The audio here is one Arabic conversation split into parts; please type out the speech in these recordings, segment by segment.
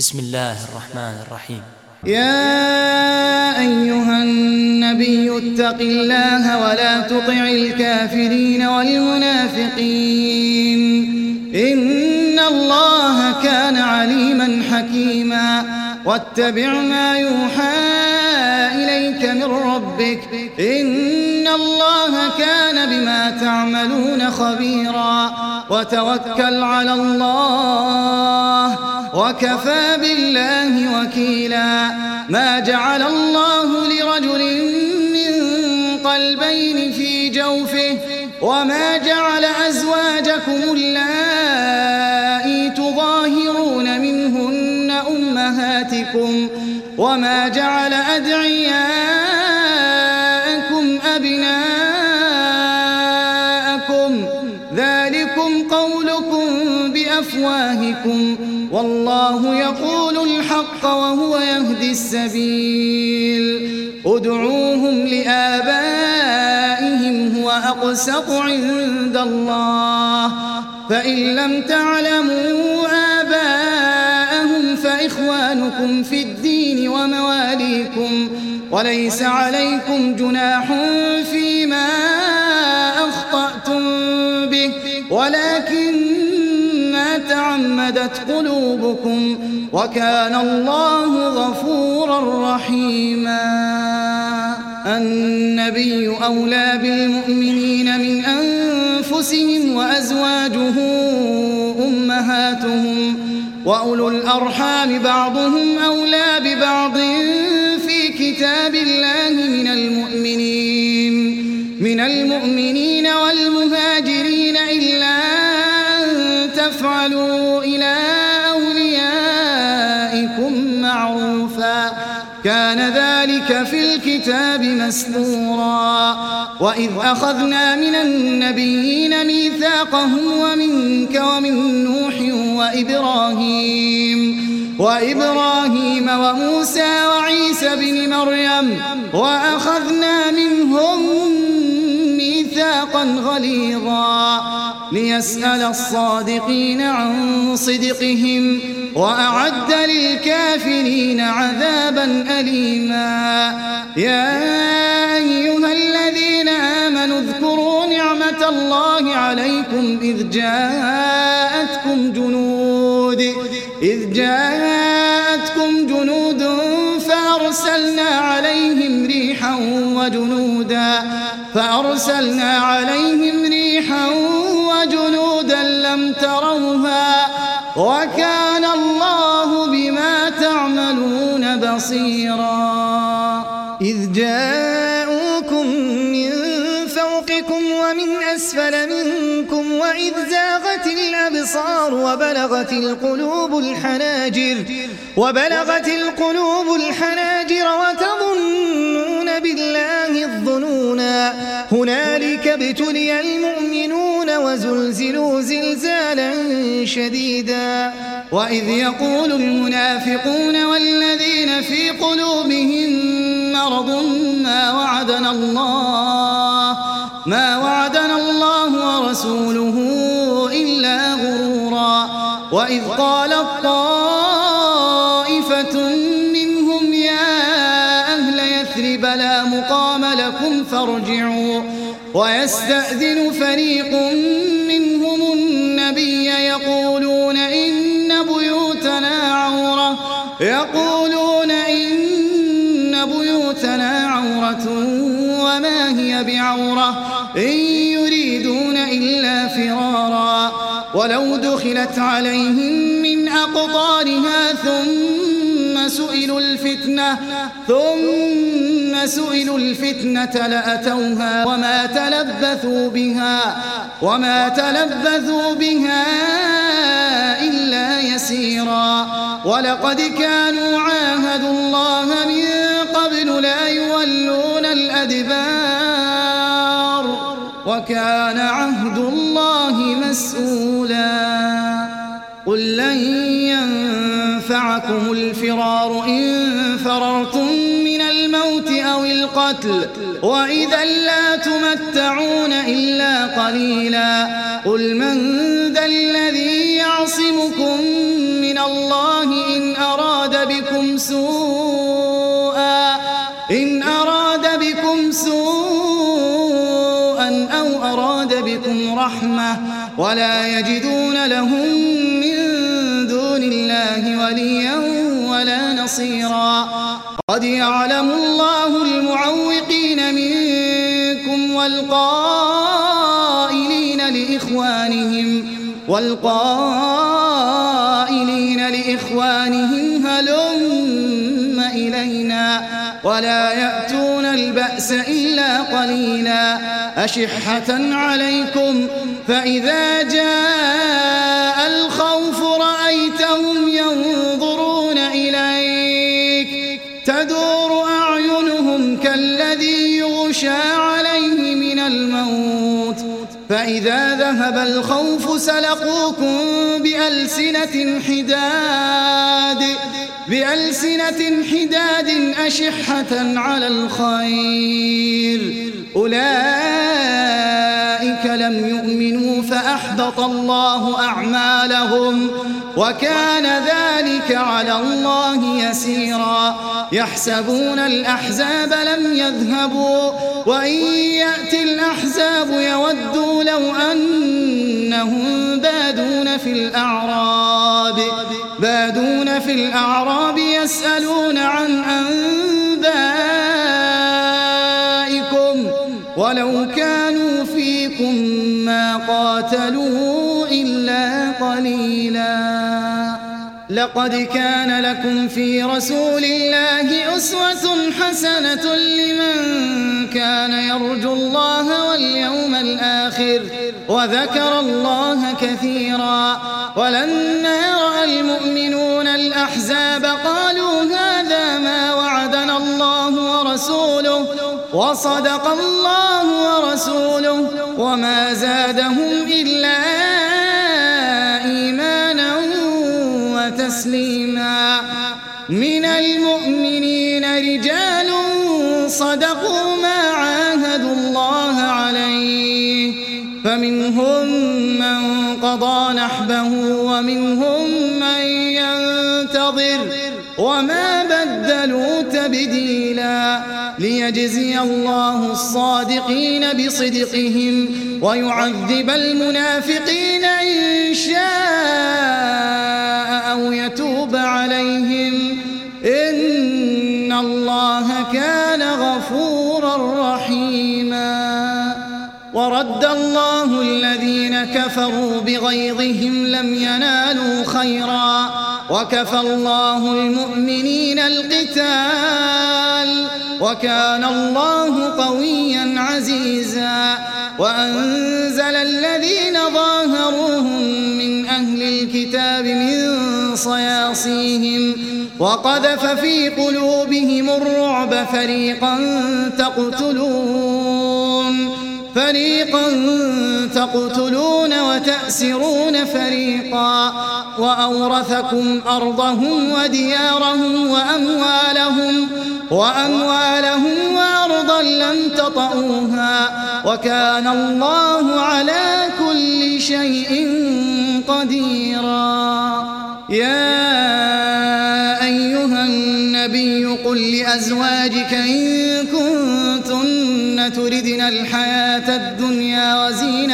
بسم الله الرحمن الرحيم. يا أيها النبي اتق الله ولا تطع الكافرين والمنافقين إن الله كان عليما حكيما واتبع ما يوحى إليك من ربك إن الله كان بما تعملون خبيرا وتوكل على الله وكفى بالله وكيلا ما جعل الله لرجل من قلبين في جوفه وما جعل أزواجكم اللائي تظاهرون منهن أمهاتكم وما جعل أدعياءكم أبناءكم ذلكم قولكم بأفواهكم والله يقول الحق وهو يهدي السبيل ادعوهم لآبائهم هو أقسط عند الله فإن لم تعلموا آباءهم فإخوانكم في الدين ومواليكم وليس عليكم جناح فيما أخطأتم به ولكن ما تعمدت قلوبكم وكان الله غفورا رحيما. النبي أولى بالمؤمنين من أنفسهم وأزواجه أمهاتهم وأولو الأرحام بعضهم أولى ببعض في كتاب الله من المؤمنين والمهاجرين إلا تفعلوا إلى أوليائكم معروفا كان ذلك في الكتاب مسطورا وإذ أخذنا من النبيين ميثاقهم ومنك ومن نوح وإبراهيم وموسى وعيسى بن مريم وأخذنا منهم ميثاقا غليظا ليسأل الصادقين عن صدقهم وأعد للكافرين عذابا أليما. يا أيها الذين آمنوا اذكروا نعمة الله عليكم إذ جاءتكم جنود فأرسلنا عليهم ريحا وجنودا لم تروها وكان الله بما تعملون بصيرا. إذ جاءوكم من فوقكم ومن أسفل منكم وإذ زاغت الأبصار وبلغت القلوب الحناجر وتظنون بالله الظنونا هنالك ابتلي المؤمنون وزلزلوا زلزالا شديدا. وإذ يقول المنافقون والذين في قلوبهم مرض ما وعدنا الله ورسوله إلا غرورا. وإذ قالت طائفة منهم يا أهل يثرب لا مقام لكم فارجعوا ويستأذن فريق منهم النبي يقولون إن بيوتنا عورة وما هي بعورة إن يريدون إلا فرارا ولو دخلت عليهم من أقطارها ثم سئلوا الفتنة لأتوها وما تلبثوا بها إلا يسيرا. ولقد كانوا عاهدوا الله من قبل لا يولون الأدبار وكان عهد الله مسؤولا. قل لن ينفعكم الفرار إن فررتم من الموت أو القتل وإذا لا تمتعون إلا قليلا. قل من ذا الذي يعصمكم من الله إن أراد بكم سوءا أو أراد بكم رحمة ولا يجدون لهم من دون الله وليا ولا نصيرا. قد يعلم الله المعوقين منكم والقائلين لإخوانهم هلم إلينا ولا يأتون البأس إلا قليلا أشحة عليكم فإذا جاء الخوف رأيتهم ينظرون إليك تدور أعينهم كالذي يغشى عليه من الموت فإذا ذهب الخوف سلقوكم بألسنة حداد أشحة على الخير أولئك لم يؤمنوا فأحبط الله أعمالهم وكان ذلك على الله يسيرا. يحسبون الأحزاب لم يذهبوا وإن يأتي الأحزاب يودوا لو أنهم بادون في الأعراب يسألون عن أنبائكم ولو كانوا فيكم ما قاتلوا إلا قليلا. لقد كان لكم في رسول الله أسوة حسنة لمن كان يرجو الله واليوم الآخر وذكر الله كثيرا. ولما رأى المؤمنون الأحزاب قالوا هذا ما وعدنا الله ورسوله وصدق الله ورسوله وما زادهم إلا إيمانا وتسليما. من المؤمنين رجال صدقوا ما عاهدوا الله عليه فمنهم من قضى نحبه ومنهم من ينتظر وما بدلوا تبديلا. ليجزي الله الصادقين بصدقهم ويعذب المنافقين إن شاء أو يتوب عليهم إن الله كان غفورا رحيما. ورد الله الذين كفروا بغيظهم لم ينالوا خيرا وكفى الله المؤمنين القتال وكان الله قويا عزيزا. وأنزل الذين ظاهروهم من أهل الكتاب من صياصيهم وقذف في قلوبهم الرعب فريقا تقتلون وتأسرون فريقا وأورثكم أرضهم وديارهم وأموالهم وأرضا لم تطئوها وكان الله على كل شيء قديرا. يا أيها النبي قل لأزواجك إن كنتن تردن الحياة الدنيا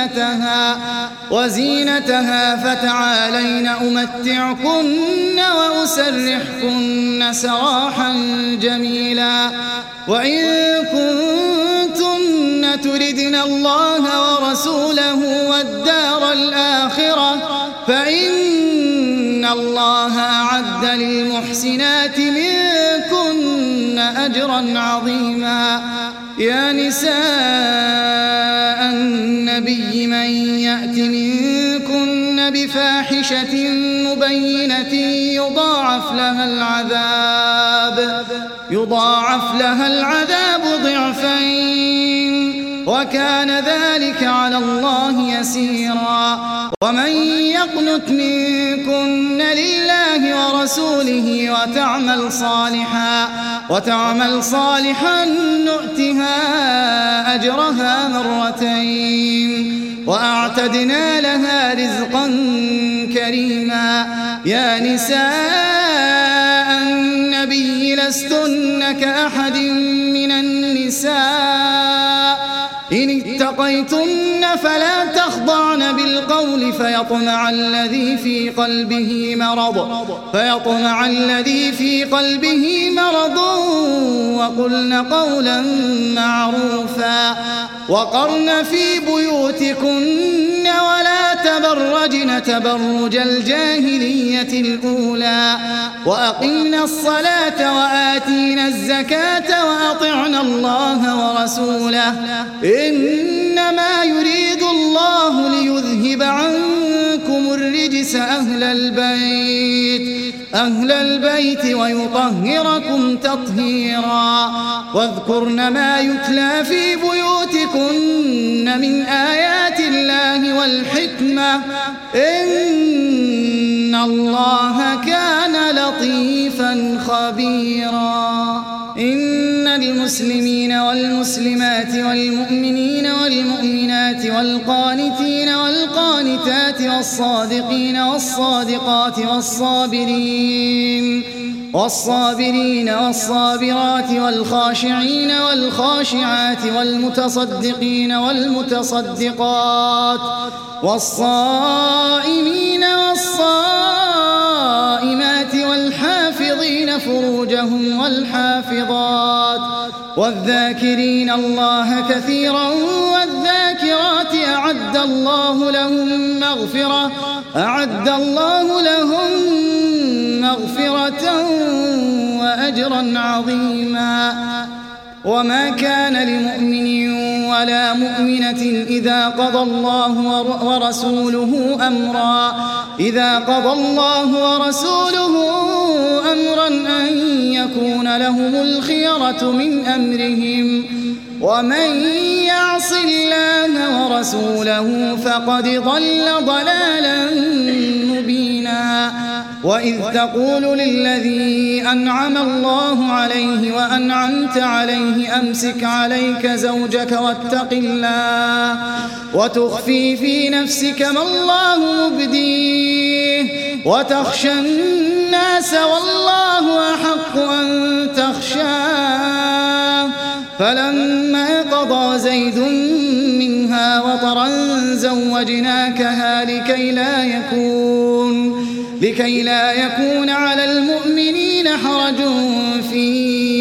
وزينتها فتعالين أمتعكن وأسرحكن سراحا جميلا. وإن كنتن تردن الله ورسوله والدار الآخرة فإن الله أعد للمحسنات منكن أجرا عظيما. يا نساء النبي من يأت منكن بفاحشة مبينة يضاعف لها العذاب ضعفين وكان ذلك على الله يسيرا. ومن يقنت منكن لله ورسوله وتعمل صالحا نؤتها أجرها مرتين وأعتدنا لها رزقا كريما. يا نساء النبي لستن كأحد من النساء إن اتقيتن فلا تخضعن بالقول فيطمع الذي في قلبه مرض وقلن قولا معروفا وقرن في بيوتكن ولا تبرجن تبرج الجاهلية الأولى وأقمنا الصلاة وآتينا الزكاة وأطعنا الله ورسوله إنما يريد الله ليذهب عنكم الرجس أهل البيت ويطهركم تطهيرا واذكرن ما يتلى في بيوتكن من آيات الله والحكمة إن الله كان لطيفا خبيرا إن المسلمين والمسلمات والمؤمنين والمؤمنات والقانتين والقانتات والصادقين والصادقات والصابرين والصابرات والخاشعين والخاشعات والمتصدقين والمتصدقات والصائمين والصائمات والحافظين فروجهم والحافظات والذاكرين الله كثيرا والذاكرات أعد الله لهم مغفرة وأجرا عظيما وما كان لمؤمن ولا مؤمنة إذا قضى الله ورسوله أمرا أن يكون لهم الخيرة من أمرهم ومن يعص الله ورسوله فقد ضل ضلالا مبينا وإذ تقول للذي أنعم الله عليه وأنعمت عليه أمسك عليك زوجك واتق الله وتخفي في نفسك ما الله مبديه وتخشى الناس والله أحق أن تخشاه فلما قضى زيد منها وطرا زوجناكها لكي لا يكون على المؤمنين حرج في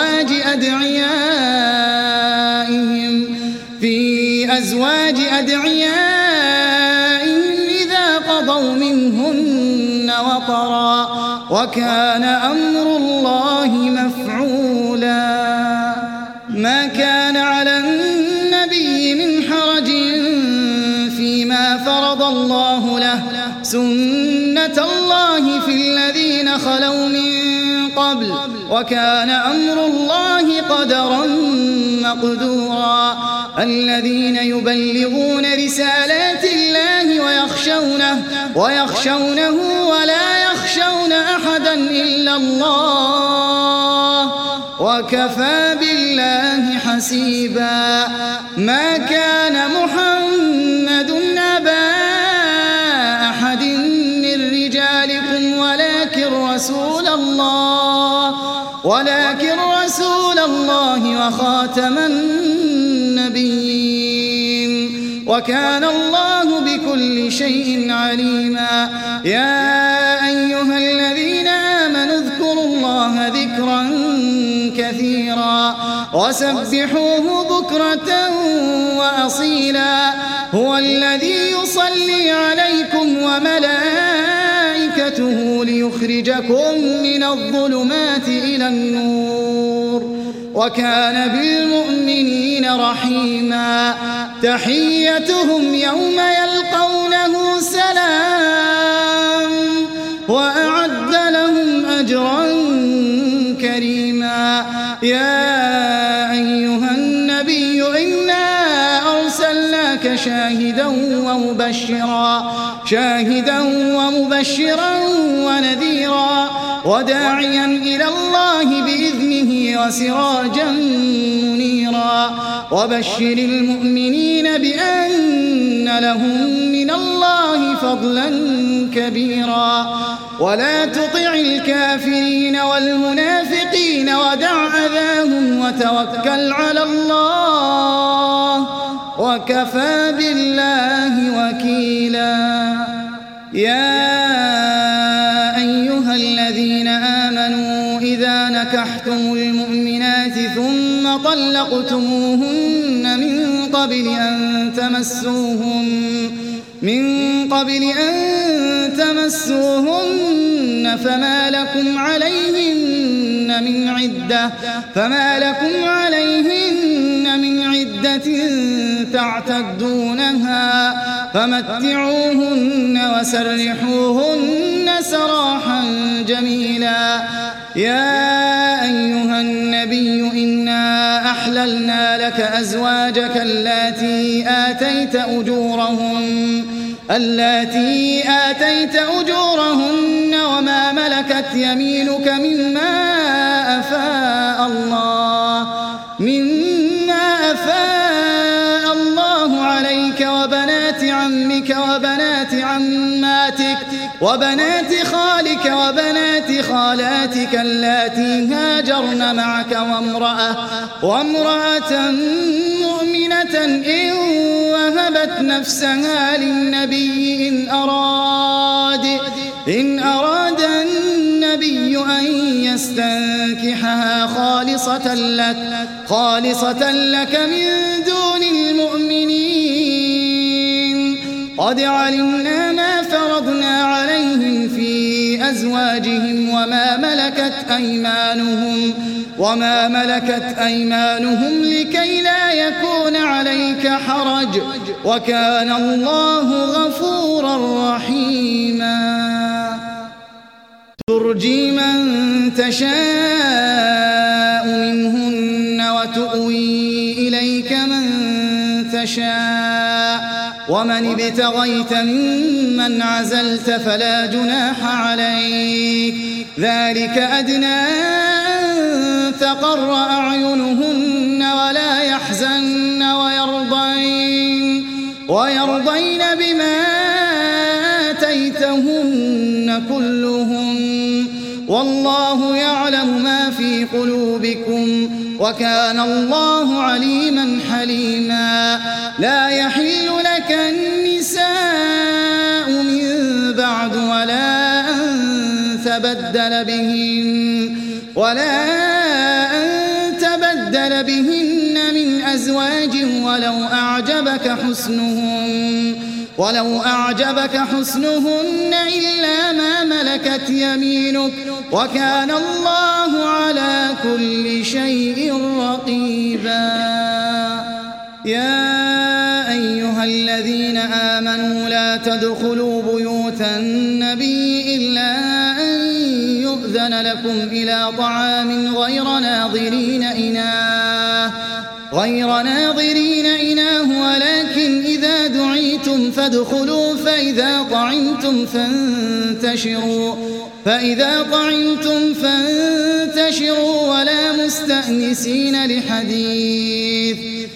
أزواج أدعيائهم إذا قضوا منهن وطرا وكان أمر الله مفعولا ما كان على النبي من حرج فيما فرض الله له سنة الله في الذين خلوا من قبل وكان أمر الله قدرا مقدورا الذين يبلغون رسالات الله ويخشونه ولا يخشون أحدا إلا الله وكفى بالله حسيبا ما كان محمد أبا أحد من رجالكم ولكن رسول الله وخاتم النبيين وكان الله بكل شيء عليما يا أيها الذين آمنوا اذكروا الله ذكرا كثيرا وسبحوه بكرة وأصيلا هو الذي يصلي عليكم وملائكته ليخرجكم من الظلمات إلى النور وكان بالمؤمنين رحيما تحيتهم يوم يلقونه سلام وأعد لهم أجرا كريما يا أيها النبي إنا أرسلناك شاهدا ومبشرا ونذيرا وداعيا إلى الله بإذنه وسراجا منيرا وبشر المؤمنين بأن لهم من الله فضلا كبيرا ولا تطع الكافرين والمنافقين ودع أذاهم وتوكل على الله وكفى بالله وكيلا يا أيها الذين آمنوا إذا نكحتم المؤمنات ثم طلقتموهن من قبل أن تمسوهن فما لكم عليهن من عدة تعتدونها فمتعوهن وسرحوهن سراحا جميلا يا أيها النبي إنا أحللنا لك أزواجك اللاتي آتيت أجورهن وما ملكت يمينك مما أفاء الله عليك وبنات عمك وبنات عماتك وبنات خالك وبنات خالاتك اللاتي هاجرن معك وامرأة مؤمنة إن وهبت نفسها للنبي إن أراد النبي أن يستنكحها خالصة لك من دون المؤمنين قد علمنا ما فرضنا عليهم في أزواجهم وما ملكت أيمانهم لكي لا يكون عليك حرج وكان الله غفورا رحيما ترجي من تشاء منهن وتؤوي إليك من تشاء ومن ابتغيت ممن عزلت فلا جناح عليك ذلك أدنى أن تقر أعينهن ولا يحزن ويرضين بما آتيتهن كلهم والله يعلم ما في قلوبكم وكان الله عليما حليما لا يحل لك النساء من بعد ولا أن تبدل بهن من أزواج ولو أعجبك حسنهن إلا ما ملكت يمينك وكان الله على كل شيء رقيبا يا أيها الذين آمنوا لا تدخلوا بيوت النبي إلا أن يؤذن لكم إلى طعام غير ناظرين إناه ولكن إذا دعيتم فادخلوا فإذا طعمتم فانتشروا ولا مستأنسين لحديث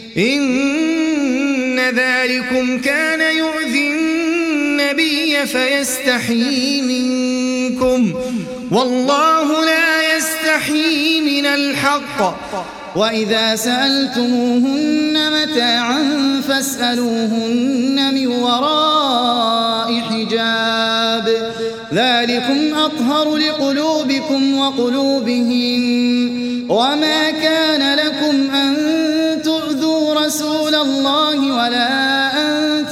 إن ذلكم كان يؤذي النبي فيستحيي منكم والله لا يستحيي من الحق وإذا سألتموهن متاعا فاسألوهن من وراء حجاب ذلكم أطهر لقلوبكم وقلوبهم وما كان لكم أن تؤذوا رسول الله ولا أن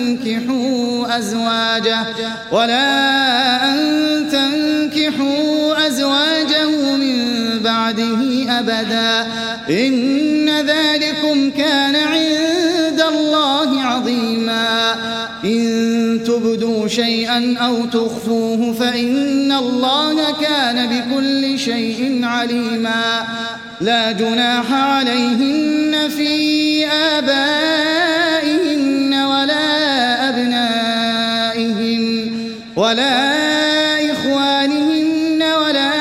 تنكحوا أزواجه من بعده أبدا إن ذلكم كان عند الله عظيما إن تبدوا شيئا أو تخفوه فإن الله كان بكل شيء عليما لا جناح عليهن في آبائهن ولا أبنائهن ولا إخوانهن ولا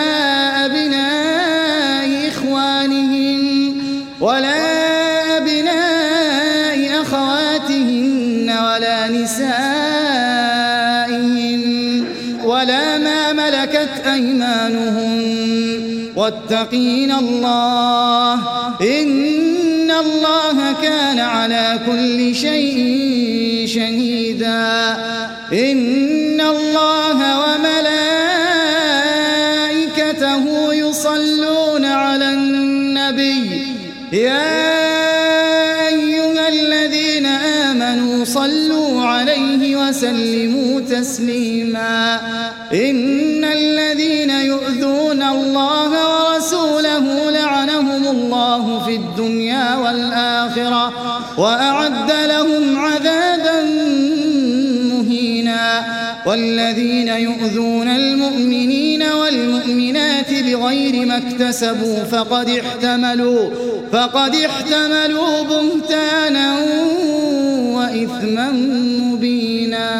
ولا أبناء أخواتهن ولا نسائهن ولا ما ملكت أيمانهن واتقين الله إن الله كان على كل شيء شهيدا إن الله وملائكته يصلون على النبي يا أيها الذين آمنوا صلوا عليه وسلموا تسليما إن الذين يؤذون الله ورسوله لعنهم الله في الدنيا والآخرة وأعد لهم عذابا مهينا والذين يؤذون المؤمنين والمؤمنات بغير ما اكتسبوا فقد احتملوا بهتانا وإثما مبينا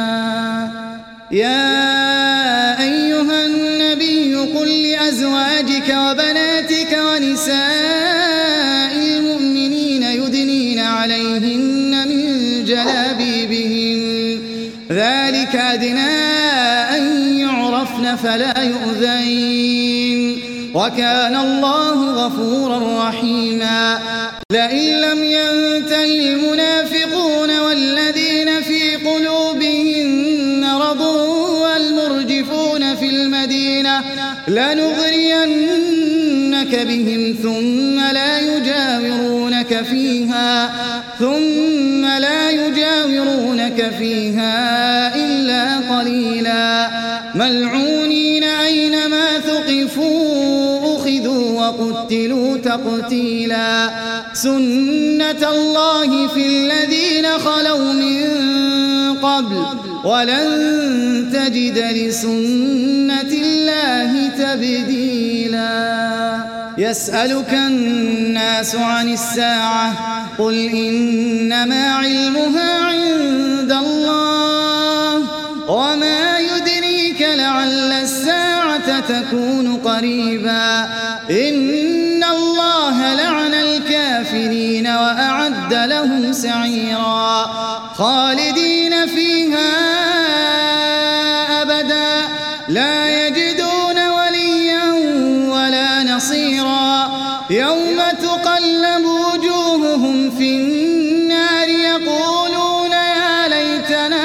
يا أيها النبي قل لأزواجك وبناتك ونساء المؤمنين يدنين عليهن من جلابيبهن ذلك أدنى أن يعرفن فلا يؤذين وكان الله غفورا رحيما لئن لم ينتهي المنافقون والذين في قلوبهم مرض والمرجفون في المدينة لنغرينك بهم ثم لا يجاورونك فيها إلا قليلا ملعونين أينما ثقفوا أخذوا وقتلوا تقتيلا سنة الله في الذين خلوا من قبل ولن تجد لسنة الله تبديلا يسألك الناس عن الساعة قل إنما علمها عند الله وما يدريك لعل الساعة تكون قريبا إن الله لعن الكافرين وأعد لهم سعيرا خالدين فيها أبدا لا يجدون وليا ولا نصيرا يوم تقلب وجوههم في النار يقولون يا ليتنا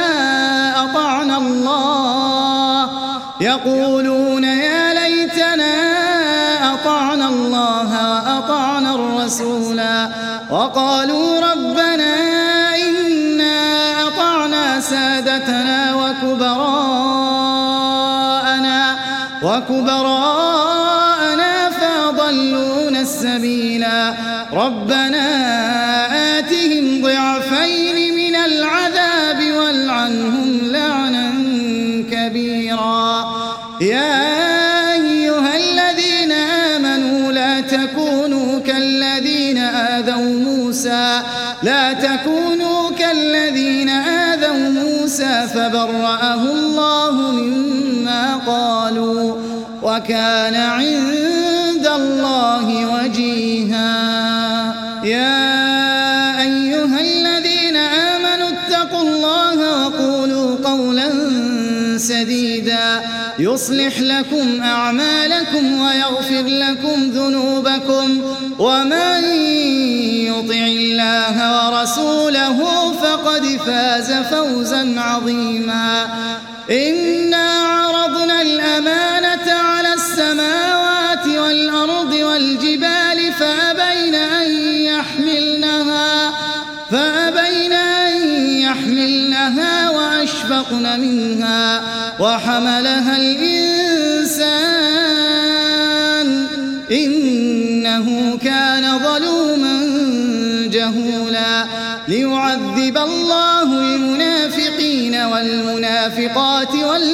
أطعنا الله وأطعنا الرسولا وقالوا ربنا إنا أطعنا سادتنا وكبراءنا فأضلونا السبيلا ربنا آتهم ضعفين من العذاب والعنهم لعنا كبيرا يا أيها الذين آمنوا لا تكونوا كالذين آذوا موسى فبرأه الله مما قالوا وكان عند الله وجيها يا أيها الذين آمنوا اتقوا الله وقولوا قولا سديدا يصلح لكم أعمالكم ويغفر لكم ذنوبكم ومن يطع الله ورسوله فقد فاز فوزا عظيما إنا عرضنا الأمانة على السماوات والأرض والجبال فأبين أن يحملنها وأشفقن منها وحملها الإنسان إنه كان ظلوما جهولا ليعذب الله المنافقين والمنافقات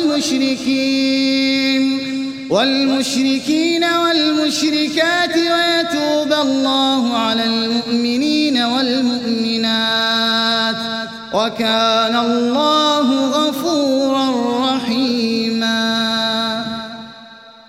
والمشركين والمشركات ويتوب الله على المؤمنين والمؤمنات وكان الله